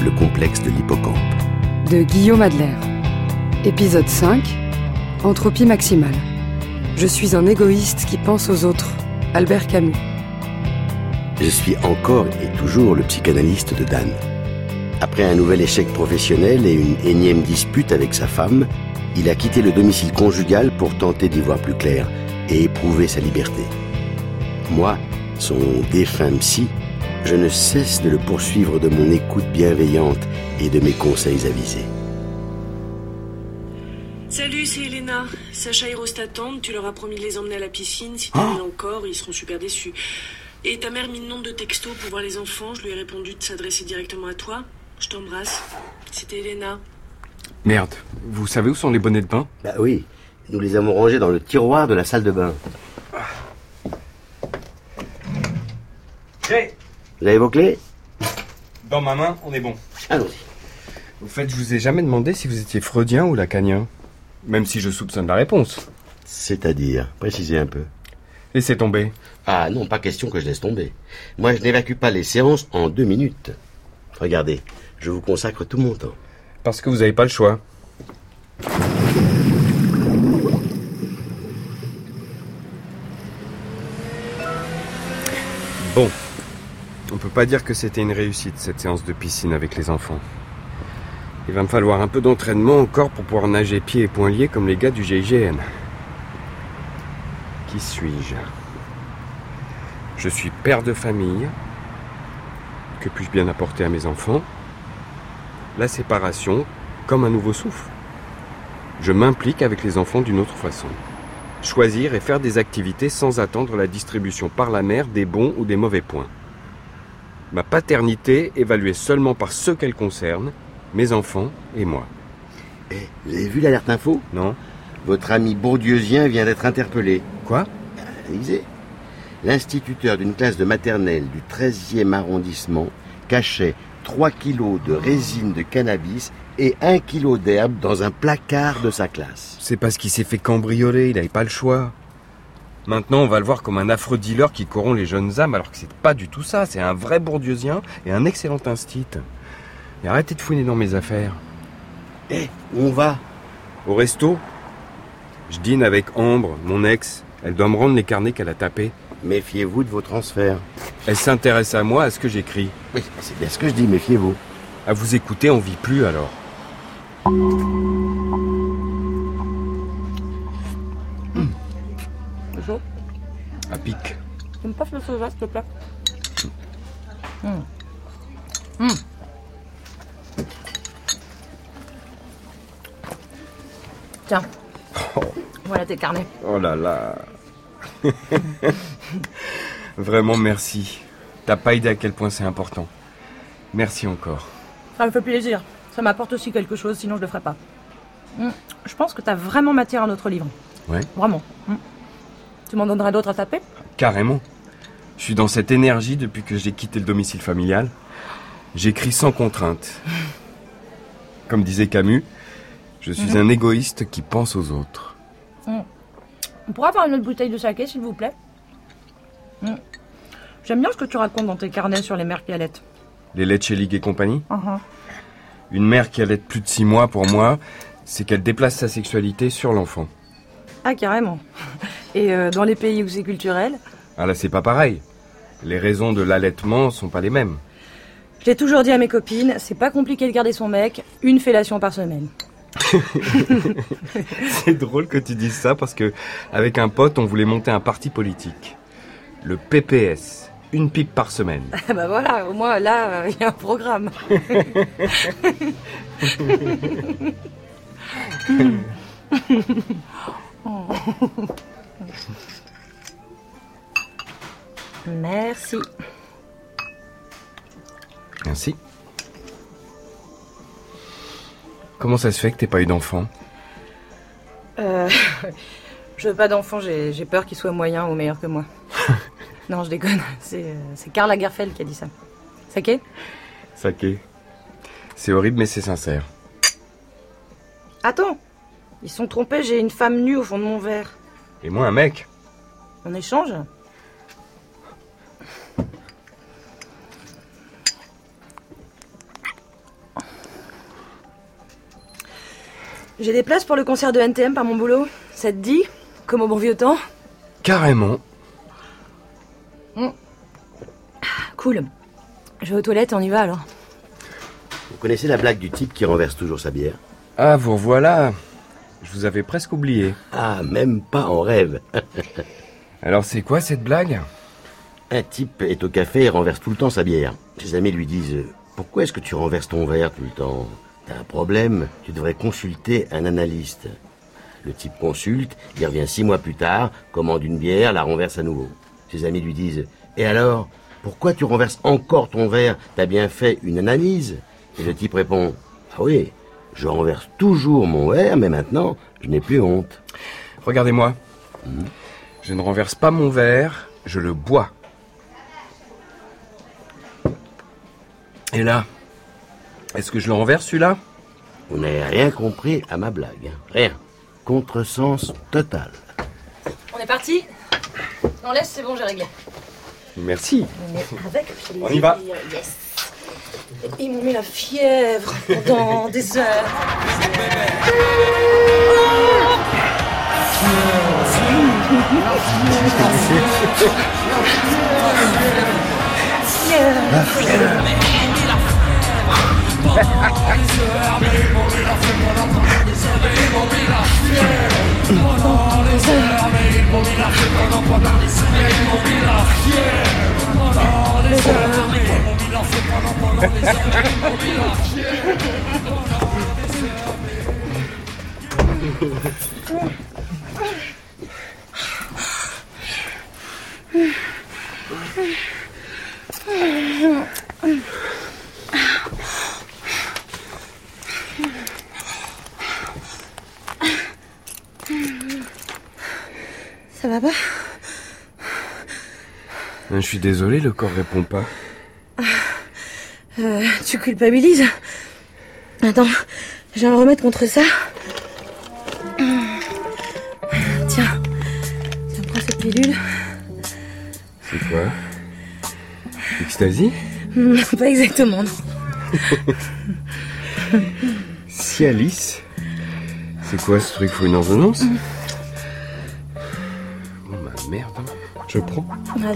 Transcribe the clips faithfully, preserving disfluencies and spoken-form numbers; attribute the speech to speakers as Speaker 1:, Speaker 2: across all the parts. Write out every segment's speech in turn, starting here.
Speaker 1: le complexe de l'hippocampe.
Speaker 2: De Guillaume Adler. Épisode cinq. Entropie maximale. Je suis un égoïste qui pense aux autres. Albert Camus.
Speaker 1: Je suis encore et toujours le psychanalyste de Dan. Après un nouvel échec professionnel et une énième dispute avec sa femme, il a quitté le domicile conjugal pour tenter d'y voir plus clair et éprouver sa liberté. Moi, son défunt psy, je ne cesse de le poursuivre de mon écoute bienveillante et de mes conseils avisés.
Speaker 3: Salut, c'est Elena. Sacha et Rose t'attendent. Tu leur as promis de les emmener à la piscine. Si t'emmènes encore, ils seront super déçus. Et ta mère mis le nombre de textos pour voir les enfants. Je lui ai répondu de s'adresser directement à toi. Je t'embrasse. C'était Elena.
Speaker 4: Merde, vous savez où sont les bonnets de bain ?
Speaker 1: Bah oui, nous les avons rangés dans le tiroir de la salle de bain.
Speaker 4: Hey,
Speaker 1: Vous avez vos clés ?
Speaker 4: dans ma main, on est bon.
Speaker 1: Allons-y.
Speaker 4: Au fait, je vous ai jamais demandé si vous étiez freudien ou lacanien. Même si je soupçonne la réponse.
Speaker 1: C'est-à-dire, précisez un peu.
Speaker 4: Laissez tomber.
Speaker 1: Ah non, pas question que je laisse tomber. Moi, je n'évacue pas les séances en deux minutes. Regardez, je vous consacre tout mon temps.
Speaker 4: Parce que vous n'avez pas le choix. Bon. On peut pas dire que c'était une réussite, cette séance de piscine avec les enfants. Il va me falloir un peu d'entraînement encore pour pouvoir nager pieds et poings liés comme les gars du G I G N. Qui suis-je ? Je suis père de famille. Que puis-je bien apporter à mes enfants ? La séparation comme un nouveau souffle. Je m'implique avec les enfants d'une autre façon. Choisir et faire des activités sans attendre la distribution par la mère des bons ou des mauvais points. Ma paternité évaluée seulement par ceux qu'elle concerne, mes enfants et moi.
Speaker 1: Eh, vous avez vu l'alerte info ?
Speaker 4: Non ?
Speaker 1: Votre ami bourdieusien vient d'être interpellé.
Speaker 4: Quoi ?
Speaker 1: À l'Élysée. L'instituteur d'une classe de maternelle du treizième arrondissement cachait trois kilos de résine de cannabis et un kilo d'herbe dans un placard de sa classe.
Speaker 4: C'est parce qu'il s'est fait cambrioler, il n'avait pas le choix. Maintenant, on va le voir comme un affreux dealer qui corrompt les jeunes âmes, alors que c'est pas du tout ça. C'est un vrai bourdieusien et un excellent instit. Et arrêtez de fouiner dans mes affaires.
Speaker 1: Eh, où on va ?
Speaker 4: Au resto, je dîne avec Ambre, mon ex. Elle doit me rendre les carnets qu'elle a tapés.
Speaker 1: Méfiez-vous de vos transferts.
Speaker 4: Elle s'intéresse à moi, à ce que j'écris.
Speaker 1: Oui, c'est bien ce que je dis, méfiez-vous.
Speaker 4: À vous écouter, on vit plus alors.
Speaker 5: C'est chaud ?
Speaker 4: À pic.
Speaker 5: Tu me passes le soja, s'il te plaît ? Mmh. Mmh. Tiens.
Speaker 4: Oh.
Speaker 5: Voilà tes carnets.
Speaker 4: Oh là là. Vraiment merci. T'as pas idée à quel point c'est important. Merci encore.
Speaker 5: Ça me fait plaisir. Ça m'apporte aussi quelque chose, sinon je le ferais pas. Mmh. Je pense que t'as vraiment matière à notre livre.
Speaker 4: Ouais.
Speaker 5: Vraiment. Mmh. Tu m'en donneras d'autres à taper ?
Speaker 4: Carrément. Je suis dans cette énergie depuis que j'ai quitté le domicile familial. J'écris sans contrainte. Comme disait Camus, je suis mmh. un égoïste qui pense aux autres.
Speaker 5: Mmh. On pourrait avoir une autre bouteille de saké, s'il vous plaît ? mmh. J'aime bien ce que tu racontes dans tes carnets sur les mères qui allaitent.
Speaker 4: Les Letchelig et compagnie ?
Speaker 5: uh-huh.
Speaker 4: Une mère qui allaite plus de six mois, pour moi, c'est qu'elle déplace sa sexualité sur l'enfant.
Speaker 5: Ah, carrément. Et euh, dans les pays où c'est culturel ?
Speaker 4: Ah là, c'est pas pareil. Les raisons de l'allaitement sont pas les mêmes.
Speaker 5: Je l'ai toujours dit à mes copines, c'est pas compliqué de garder son mec, une fellation par semaine.
Speaker 4: C'est drôle que tu dises ça parce que avec un pote, on voulait monter un parti politique. Le P P S. Une pipe par semaine.
Speaker 5: Bah voilà, au moins là, il euh, y a un programme. oh. Merci.
Speaker 4: Merci. Comment ça se fait que t'aies pas eu d'enfant ?
Speaker 5: Euh, je veux pas d'enfant, j'ai, j'ai peur qu'il soit moyen ou meilleur que moi. Non, je déconne. C'est, euh, c'est Karl Lagerfeld qui a dit ça. Saké ?
Speaker 4: Saké. C'est horrible, mais c'est sincère.
Speaker 5: Attends. Ils se sont trompés, j'ai une femme nue au fond de mon verre.
Speaker 4: Et moi, un mec.
Speaker 5: On échange ? J'ai des places pour le concert de N T M par mon boulot. Ça te dit? Comme au bon vieux temps?
Speaker 4: Carrément.
Speaker 5: Mmh. Cool. Je vais aux toilettes, on y va alors.
Speaker 1: Vous connaissez la blague du type qui renverse toujours sa bière?
Speaker 4: Ah, vous revoilà. Je vous avais presque oublié.
Speaker 1: Ah, même pas en rêve.
Speaker 4: Alors c'est quoi cette blague?
Speaker 1: Un type est au café et renverse tout le temps sa bière. Ses amis lui disent « Pourquoi est-ce que tu renverses ton verre tout le temps? T'as un problème, tu devrais consulter un analyste. » Le type consulte, il revient six mois plus tard, commande une bière, la renverse à nouveau. Ses amis lui disent « Et alors, pourquoi tu renverses encore ton verre? T'as bien fait une analyse ?» Et le type répond « Ah oui, je renverse toujours mon verre, mais maintenant, je n'ai plus honte. »
Speaker 4: Regardez-moi. Mmh. Je ne renverse pas mon verre, je le bois. Et là, est-ce que je le renverse celui-là?
Speaker 1: Vous n'avez rien compris à ma blague. Hein. Rien. Contresens total.
Speaker 5: On est parti? On laisse, c'est bon, j'ai réglé.
Speaker 4: Merci.
Speaker 5: Mais avec plaisir.
Speaker 4: On y va.
Speaker 5: Yes. Ils m'ont mis la fièvre pendant des heures.
Speaker 1: La fièvre.
Speaker 5: Ça va pas?
Speaker 4: Je suis désolé, le corps répond pas.
Speaker 5: Euh, tu culpabilises? Attends, je vais me remettre contre ça. Tiens, tiens, prends cette pilule.
Speaker 4: C'est quoi? Ecstasy?
Speaker 5: Pas exactement, non.
Speaker 4: Cialis? C'est quoi ce truc? Faut une ordonnance? Oh ma merde, je prends.
Speaker 5: Vas-y.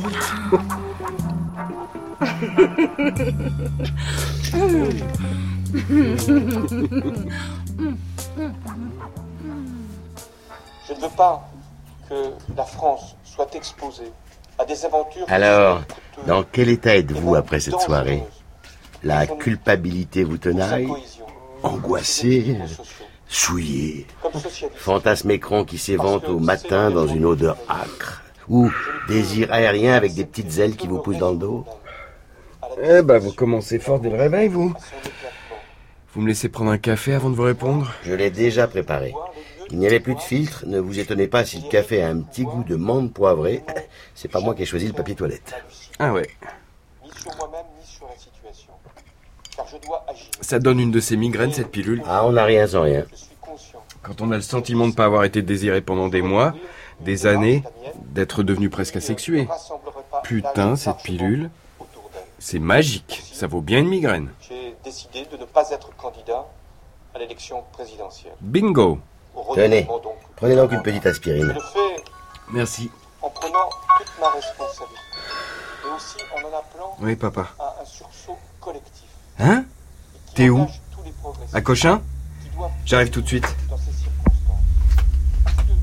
Speaker 6: Je ne veux pas que la France soit exposée à des aventures...
Speaker 1: Alors, dans quel état êtes-vous après cette soirée? La culpabilité vous tenaille? Angoissé? Souillé? Fantasme écran qui s'évente au matin dans une odeur âcre? Ou désir aérien avec des petites ailes qui vous poussent dans le dos?
Speaker 4: Eh ben, vous commencez fort dès le réveil, vous. Vous me laissez prendre un café avant de vous répondre?
Speaker 1: Je l'ai déjà préparé. Il n'y avait plus de filtre, ne vous étonnez pas si le café a un petit goût de menthe poivrée. C'est pas moi qui ai choisi le papier toilette.
Speaker 4: Ah ouais.
Speaker 6: Ni sur moi-même, ni sur la situation. Car je dois agir.
Speaker 4: Ça donne une de ces migraines, cette pilule.
Speaker 1: Ah, on n'a rien sans rien.
Speaker 6: Je suis conscient.
Speaker 4: Quand on a le sentiment de ne pas avoir été désiré pendant des mois, des années, d'être devenu presque asexué. Putain, cette pilule, c'est magique. Ça vaut bien une migraine.
Speaker 6: J'ai décidé de ne pas être candidat à l'élection présidentielle.
Speaker 4: Bingo.
Speaker 1: Tenez, prenez donc une petite aspirine.
Speaker 6: Je le fais
Speaker 4: Merci.
Speaker 6: en prenant toute ma responsabilité. Et aussi en en appelant
Speaker 4: Oui, papa.
Speaker 6: à un sursaut collectif.
Speaker 4: Hein?
Speaker 6: qui
Speaker 4: T'es où?
Speaker 6: engage tous les progressistes
Speaker 4: À Cochin?
Speaker 6: qui doivent
Speaker 4: J'arrive tout de suite.
Speaker 6: dans ces circonstances. Parce que,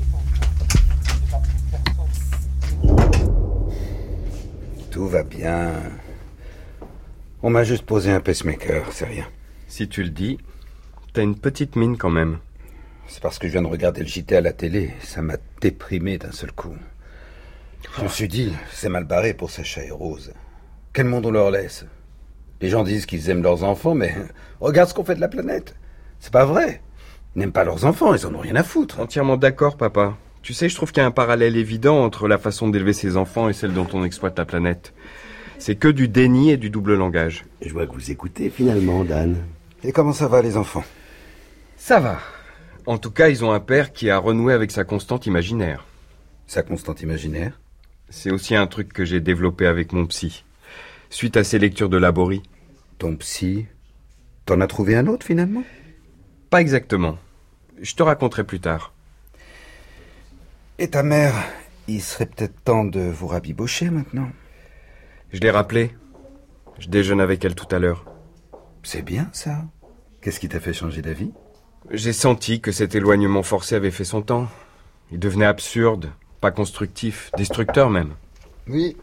Speaker 6: c'est pas personne.
Speaker 7: Tout va bien. On m'a juste posé un pacemaker, c'est rien.
Speaker 4: Si tu le dis, t'as une petite mine quand même.
Speaker 7: C'est parce que je viens de regarder le J T à la télé. Ça m'a déprimé d'un seul coup. Je me suis dit, c'est mal barré pour Sacha et Rose. Quel monde on leur laisse? Les gens disent qu'ils aiment leurs enfants, mais regarde ce qu'on fait de la planète. C'est pas vrai. Ils n'aiment pas leurs enfants, ils en ont rien à foutre.
Speaker 4: Entièrement d'accord, papa. Tu sais, je trouve qu'il y a un parallèle évident entre la façon d'élever ses enfants et celle dont on exploite la planète. C'est que du déni et du double langage.
Speaker 1: Je vois que vous écoutez finalement, Dan.
Speaker 7: Et comment ça va, les enfants?
Speaker 4: Ça va. En tout cas, ils ont un père qui a renoué avec sa constante imaginaire.
Speaker 7: Sa constante imaginaire?
Speaker 4: C'est aussi un truc que j'ai développé avec mon psy, suite à ses lectures de Laborie.
Speaker 7: Ton psy? T'en as trouvé un autre, finalement?
Speaker 4: Pas exactement. Je te raconterai plus tard.
Speaker 7: Et ta mère, il serait peut-être temps de vous rabibocher maintenant.
Speaker 4: Je l'ai rappelé. Je déjeune avec elle tout à l'heure.
Speaker 7: C'est bien ça. Qu'est-ce qui t'a fait changer d'avis?
Speaker 4: J'ai senti que cet éloignement forcé avait fait son temps. Il devenait absurde, pas constructif, destructeur même.
Speaker 8: Oui.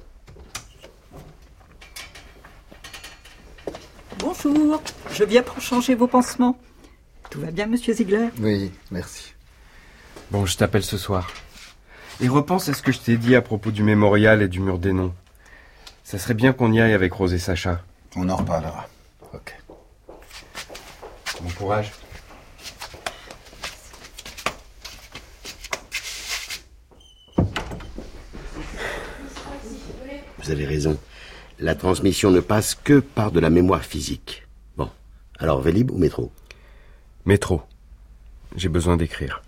Speaker 9: Bonjour, je viens pour changer vos pansements. Tout va bien, monsieur Ziegler?
Speaker 8: Oui, merci.
Speaker 4: Bon, je t'appelle ce soir. Et repense à ce que je t'ai dit à propos du mémorial et du mur des noms. Ça serait bien qu'on y aille avec Rose et Sacha.
Speaker 7: On en reparlera.
Speaker 8: Ok.
Speaker 4: Bon courage.
Speaker 1: Vous avez raison. La transmission ne passe que par de la mémoire physique. Bon, alors Vélib ou métro?
Speaker 4: Métro. J'ai besoin d'écrire.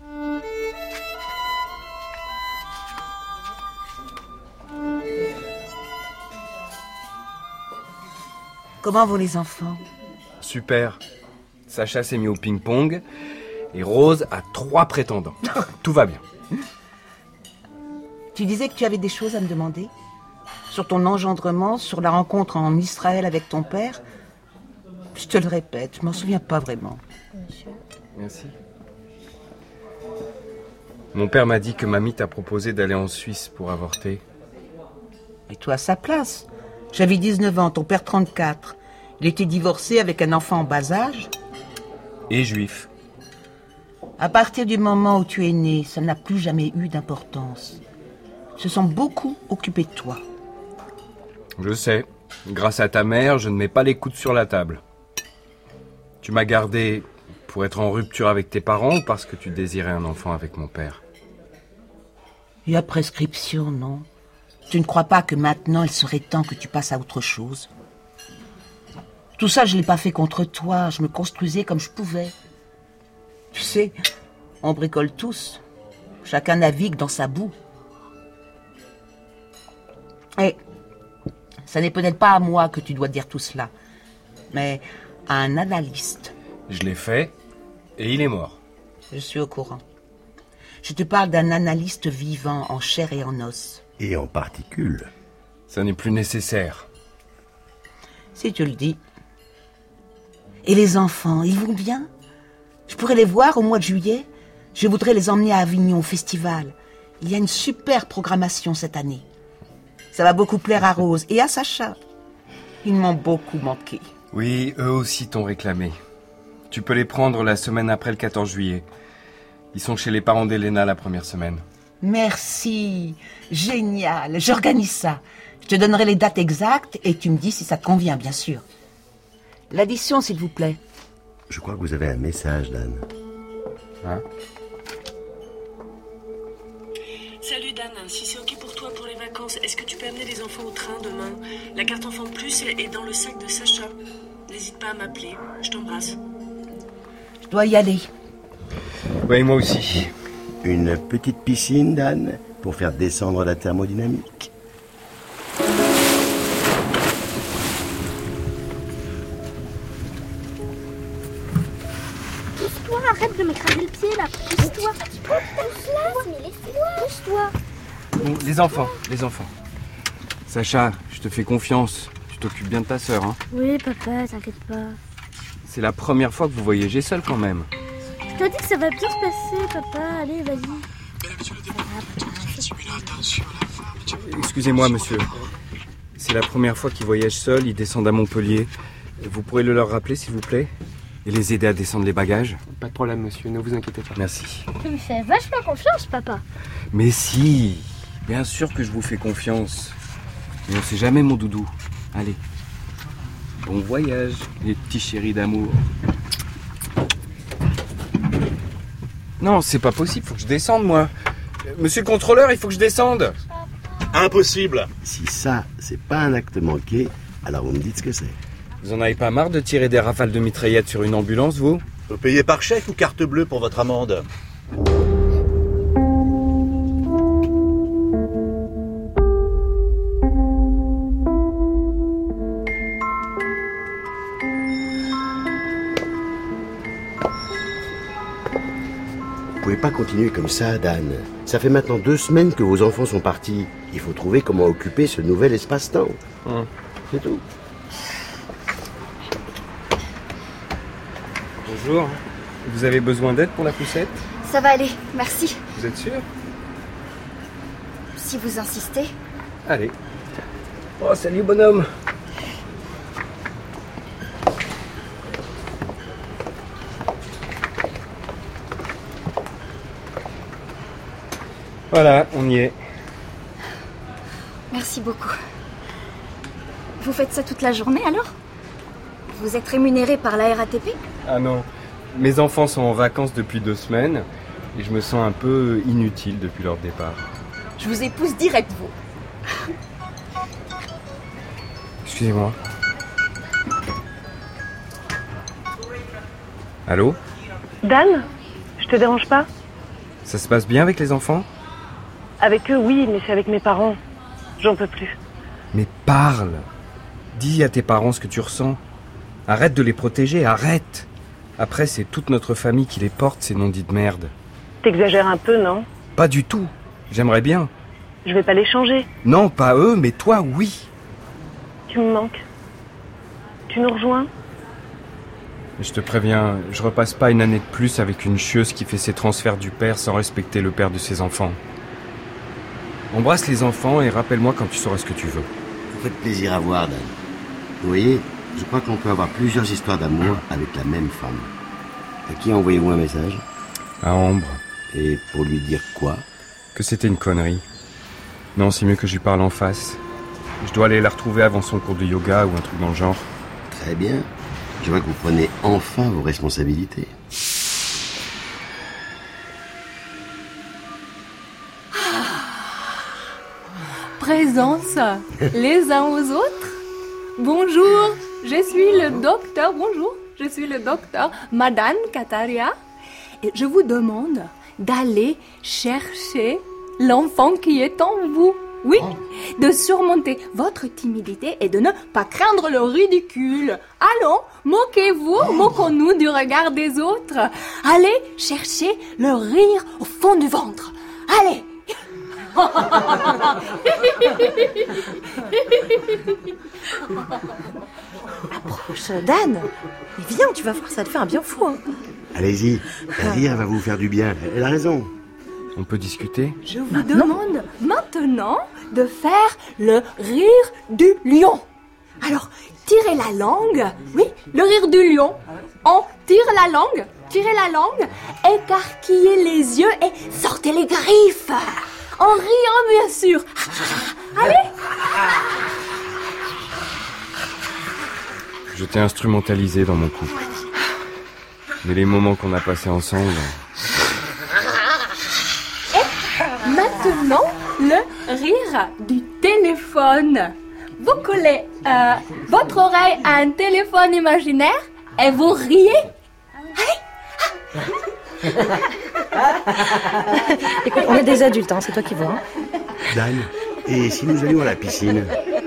Speaker 10: Comment vont les enfants?
Speaker 4: Super. Sacha s'est mis au ping-pong et Rose a trois prétendants. Tout va bien.
Speaker 10: Tu disais que tu avais des choses à me demander? Sur ton engendrement, sur la rencontre en Israël avec ton père? Je te le répète, je m'en souviens pas vraiment.
Speaker 4: Merci. Mon père m'a dit que mamie t'a proposé d'aller en Suisse pour avorter.
Speaker 10: Et toi à sa place? J'avais dix-neuf ans, ton père trente-quatre. Il était divorcé avec un enfant en bas âge.
Speaker 4: Et juif.
Speaker 10: À partir du moment où tu es né, ça n'a plus jamais eu d'importance. Ils se sont beaucoup occupés de toi.
Speaker 4: Je sais. Grâce à ta mère, je ne mets pas les coudes sur la table. Tu m'as gardé pour être en rupture avec tes parents ou parce que tu désirais un enfant avec mon père?
Speaker 10: Il y a prescription, non? Tu ne crois pas que maintenant, il serait temps que tu passes à autre chose? Tout ça, je ne l'ai pas fait contre toi. Je me construisais comme je pouvais. Tu sais, on bricole tous. Chacun navigue dans sa boue. Et ça n'est peut-être pas à moi que tu dois dire tout cela, mais à un analyste.
Speaker 4: Je l'ai fait, et il est mort.
Speaker 10: Je suis au courant. Je te parle d'un analyste vivant en chair et en os.
Speaker 1: Et en particules.
Speaker 4: Ça n'est plus nécessaire.
Speaker 10: Si tu le dis. Et les enfants, ils vont bien? Je pourrais les voir au mois de juillet. Je voudrais les emmener à Avignon au festival. Il y a une super programmation cette année. Ça va beaucoup plaire à Rose et à Sacha. Ils m'ont beaucoup manqué.
Speaker 4: Oui, eux aussi t'ont réclamé. Tu peux les prendre la semaine après le quatorze juillet. Ils sont chez les parents d'Elena la première semaine.
Speaker 10: Merci. Génial. J'organise ça. Je te donnerai les dates exactes et tu me dis si ça te convient, bien sûr. L'addition, s'il vous plaît.
Speaker 1: Je crois que vous avez un message, Dan.
Speaker 4: Hein?
Speaker 3: Salut Dan, si c'est ok pour toi pour les vacances, est-ce que tu peux amener les enfants au train demain? La carte enfant plus est dans le sac de Sacha. N'hésite pas à m'appeler, je t'embrasse.
Speaker 10: Je dois y aller.
Speaker 4: Oui, moi aussi.
Speaker 1: Une petite piscine, Dan, pour faire descendre la thermodynamique.
Speaker 11: Pousse-toi, arrête de m'écraser le pied là. Pousse-toi. Pousse-toi, mais laisse-moi. Pousse-toi.
Speaker 4: Bon, les enfants, les enfants. Sacha, je te fais confiance. Tu t'occupes bien de ta sœur, hein?
Speaker 11: Oui, papa, t'inquiète pas.
Speaker 4: C'est la première fois que vous voyagez seul quand même.
Speaker 11: Je t'ai dit que ça va bien se passer, papa. Allez, vas-y.
Speaker 4: Excusez-moi, monsieur. C'est la première fois qu'ils voyagent seuls. Ils descendent à Montpellier. Vous pourrez le leur rappeler, s'il vous plaît? Et les aider à descendre les bagages?
Speaker 12: Pas de problème, monsieur. Ne vous inquiétez pas.
Speaker 4: Merci.
Speaker 11: Tu me fais vachement confiance, papa.
Speaker 4: Mais si! Bien sûr que je vous fais confiance. Mais on sait jamais, mon doudou. Allez. Bon voyage, les petits chéris d'amour. Non, c'est pas possible. Faut que je descende, moi. Monsieur le contrôleur, il faut que je descende.
Speaker 13: Impossible.
Speaker 1: Si ça, c'est pas un acte manqué, alors vous me dites ce que c'est.
Speaker 4: Vous en avez pas marre de tirer des rafales de mitraillettes sur une ambulance, vous?
Speaker 13: Vous payez par chèque ou carte bleue pour votre amende?
Speaker 1: pouvez pas continuer comme ça, Dan. Ça fait maintenant deux semaines que vos enfants sont partis. Il faut trouver comment occuper ce nouvel espace-temps. Hum. C'est tout.
Speaker 4: Bonjour. Vous avez besoin d'aide pour la poussette?
Speaker 11: Ça va aller, merci.
Speaker 4: Vous êtes sûr?
Speaker 11: Si vous insistez.
Speaker 4: Allez. Oh, salut bonhomme. Voilà, on y est.
Speaker 11: Merci beaucoup. Vous faites ça toute la journée alors? Vous êtes rémunéré par la R A T P?
Speaker 4: Ah non, mes enfants sont en vacances depuis deux semaines et je me sens un peu inutile depuis leur départ.
Speaker 5: Je vous épouse direct, vous.
Speaker 4: Excusez-moi. Allô?
Speaker 3: Dan? Je te dérange pas?
Speaker 4: Ça se passe bien avec les enfants?
Speaker 3: Avec eux, oui, mais c'est avec mes parents. J'en peux plus.
Speaker 4: Mais parle! Dis à tes parents ce que tu ressens. Arrête de les protéger, arrête! Après, c'est toute notre famille qui les porte, ces non-dits de merde.
Speaker 3: T'exagères un peu, non?
Speaker 4: Pas du tout. J'aimerais bien.
Speaker 3: Je vais pas les changer.
Speaker 4: Non, pas eux, mais toi, oui.
Speaker 3: Tu me manques. Tu nous rejoins?
Speaker 4: Je te préviens, je repasse pas une année de plus avec une chieuse qui fait ses transferts du père sans respecter le père de ses enfants. Embrasse les enfants et rappelle-moi quand tu sauras ce que tu veux.
Speaker 1: Vous faites plaisir à voir, Dan. Vous voyez, je crois qu'on peut avoir plusieurs histoires d'amour avec la même femme. À qui envoyez-vous un message?
Speaker 4: À Ambre.
Speaker 1: Et pour lui dire quoi?
Speaker 4: Que c'était une connerie. Non, c'est mieux que je lui parle en face. Je dois aller la retrouver avant son cours de yoga ou un truc dans le genre.
Speaker 1: Très bien. Je vois que vous prenez enfin vos responsabilités.
Speaker 8: Présence les uns aux autres. Bonjour, je suis le docteur. Bonjour, je suis le docteur Madame Kataria. Et je vous demande d'aller chercher l'enfant qui est en vous. Oui, de surmonter votre timidité et de ne pas craindre le ridicule. Allons, moquez-vous, moquons-nous du regard des autres. Allez chercher le rire au fond du ventre. Allez.
Speaker 5: Approche, Dan. Mais viens, tu vas voir, ça te fait un bien fou. Hein.
Speaker 1: Allez-y, rire va vous faire du bien. Elle a raison.
Speaker 4: On peut discuter?
Speaker 8: Je vous maintenant. demande maintenant de faire le rire du lion. Alors, tirez la langue. Oui, le rire du lion. On tire la langue, tirez la langue, écarquillez les yeux et sortez les griffes. En riant, bien sûr. Allez.
Speaker 4: Je t'ai instrumentalisé dans mon couple. Mais les moments qu'on a passés ensemble...
Speaker 8: Et maintenant, le rire du téléphone. Vous collez euh, votre oreille à un téléphone imaginaire et vous riez. Allez.
Speaker 5: Écoute, on est des adultes, hein, c'est toi qui vois. Hein.
Speaker 1: Dan, et si nous allions à la piscine?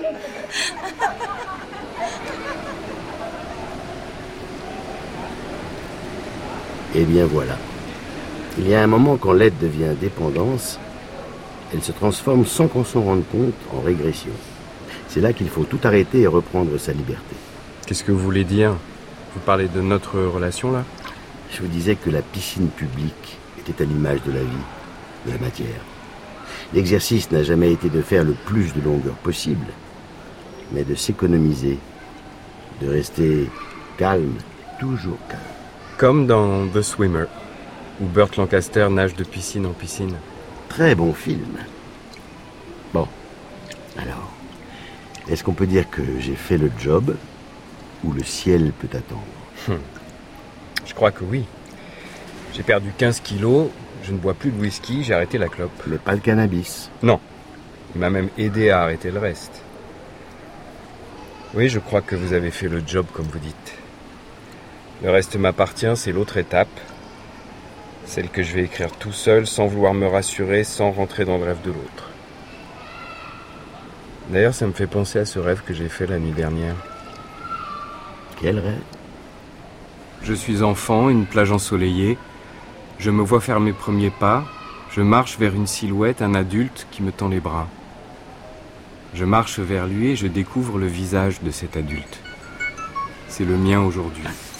Speaker 1: Eh bien voilà. Il y a un moment quand l'aide devient dépendance, elle se transforme sans qu'on s'en rende compte en régression. C'est là qu'il faut tout arrêter et reprendre sa liberté.
Speaker 4: Qu'est-ce que vous voulez dire? Vous parlez de notre relation là?
Speaker 1: Je vous disais que la piscine publique était à l'image de la vie, de la matière. L'exercice n'a jamais été de faire le plus de longueur possible, mais de s'économiser, de rester calme, toujours calme.
Speaker 4: Comme dans The Swimmer, où Burt Lancaster nage de piscine en piscine.
Speaker 1: Très bon film. Bon, alors, est-ce qu'on peut dire que j'ai fait le job ou le ciel peut attendre?
Speaker 4: hum. Je crois que oui. J'ai perdu quinze kilos, je ne bois plus de whisky, j'ai arrêté la clope.
Speaker 1: Mais pas le cannabis?
Speaker 4: Non. Il m'a même aidé à arrêter le reste. Oui, je crois que vous avez fait le job comme vous dites. Le reste m'appartient, c'est l'autre étape. Celle que je vais écrire tout seul, sans vouloir me rassurer, sans rentrer dans le rêve de l'autre. D'ailleurs, ça me fait penser à ce rêve que j'ai fait la nuit dernière.
Speaker 1: Quel rêve?
Speaker 4: Je suis enfant, une plage ensoleillée, Je me vois faire mes premiers pas. Je marche vers une silhouette, un adulte qui me tend les bras. Je marche vers lui et je découvre le visage de cet adulte. C'est le mien aujourd'hui.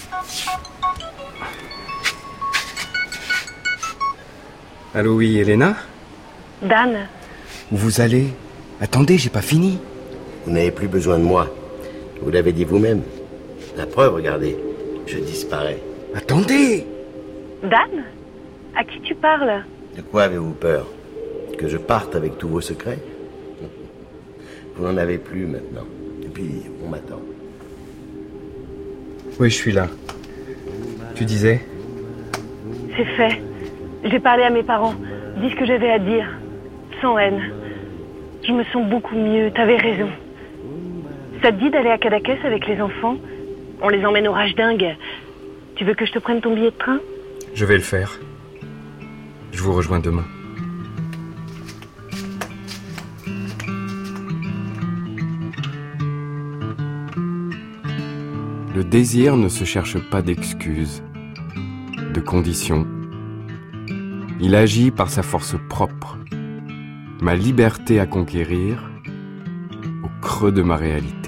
Speaker 4: Allô, oui, Elena ?
Speaker 3: Dan ?
Speaker 4: Où vous allez ? Attendez, j'ai pas fini.
Speaker 1: Vous n'avez plus besoin de moi. Vous l'avez dit vous-même. La preuve, regardez. Je disparais.
Speaker 4: Attendez !
Speaker 3: Dan ? À qui tu parles ?
Speaker 1: De quoi avez-vous peur ? Que je parte avec tous vos secrets ? Vous n'en avez plus maintenant. Et puis, on m'attend.
Speaker 4: Oui, je suis là. Tu disais ?
Speaker 3: C'est fait. J'ai parlé à mes parents. Dis ce que j'avais à dire. Sans haine. Je me sens beaucoup mieux. T'avais raison. Ça te dit d'aller à Cadaqués avec les enfants ? On les emmène au rage dingue. Tu veux que je te prenne ton billet de train ?
Speaker 4: Je vais le faire. Je vous rejoins demain. Le désir ne se cherche pas d'excuses, de conditions. Il agit par sa force propre. Ma liberté à conquérir au creux de ma réalité.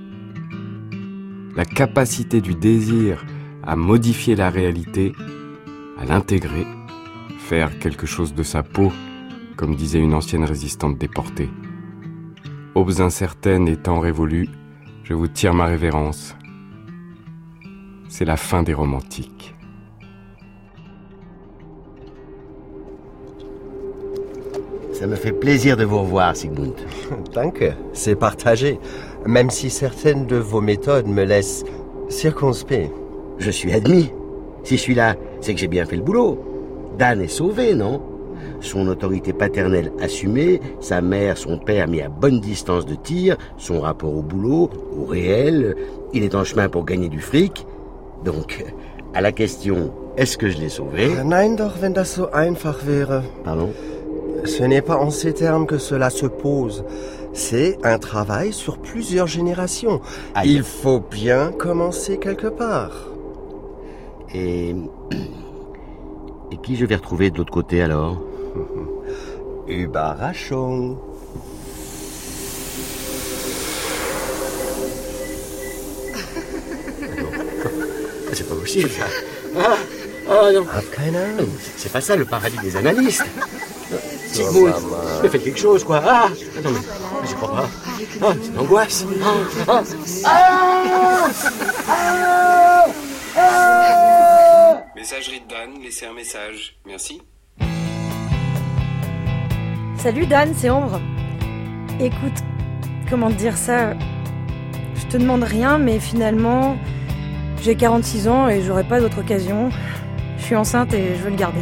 Speaker 4: La capacité du désir à modifier la réalité, à l'intégrer, faire quelque chose de sa peau, comme disait une ancienne résistante déportée. Aubes incertaines et temps révolus, je vous tire ma révérence. C'est la fin des romantiques.
Speaker 1: Ça me fait plaisir de vous revoir, Sigmund.
Speaker 14: Danke, c'est partagé, même si certaines de vos méthodes me laissent circonspect.
Speaker 1: Je suis admis. Si je suis là, c'est que j'ai bien fait le boulot. Dan est sauvé, non ? Son autorité paternelle assumée, sa mère, son père mis à bonne distance de tir, son rapport au boulot, au réel, il est en chemin pour gagner du fric. Donc, à la question, est-ce que je l'ai sauvé ?
Speaker 14: Nein, doch, wenn das so einfach wäre.
Speaker 1: Pardon ?
Speaker 14: Ce n'est pas en ces termes que cela se pose. C'est un travail sur plusieurs générations. Aïe. Il faut bien commencer quelque part.
Speaker 1: Et... Et qui je vais retrouver de l'autre côté alors ?
Speaker 14: Überraschung.
Speaker 1: C'est pas possible, ça. Ah, oh non.
Speaker 14: Hab keine Ahnung.
Speaker 1: C'est pas ça le paradis des analystes. Sigmund, mais faites quelque chose, quoi. Ah, non, mais je crois pas. Ah, c'est l'angoisse. Ah, ah,
Speaker 4: ah, ah. Messagerie de Dan, laissez un message. Merci.
Speaker 5: Salut Dan, c'est Ambre. Écoute, comment te dire ça ? Je te demande rien, mais finalement, j'ai quarante-six ans et j'aurai pas d'autre occasion. Je suis enceinte et je veux le garder.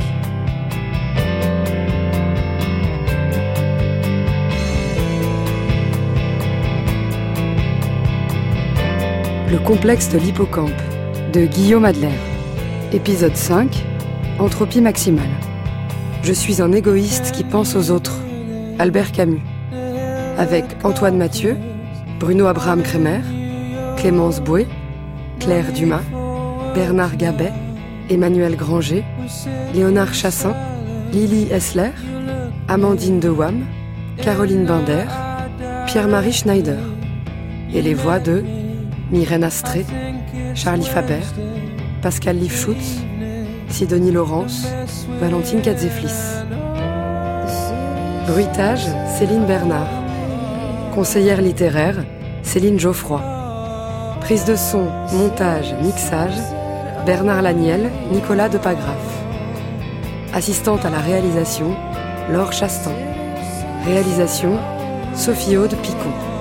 Speaker 2: Le complexe de l'hippocampe, de Guillaume Adler. Épisode cinq, Entropie maximale. Je suis un égoïste qui pense aux autres. Albert Camus. Avec Antoine Mathieu, Bruno Abraham Kremer, Clémence Boué, Claire Dumas, Bernard Gabet, Emmanuel Granger, Léonard Chassin, Lily Hessler, Amandine Dewam, Caroline Binder, Pierre-Marie Schneider. Et les voix de Myrène Astré, Charlie Faber, Pascal Lifschutz, Sidonie Laurence, Valentine Katzeflis. Bruitage, Céline Bernard. Conseillère littéraire, Céline Geoffroy. Prise de son, montage, mixage, Bernard Laniel, Nicolas Depagraf. Assistante à la réalisation, Laure Chastain. Réalisation, Sophie-Aude Picon.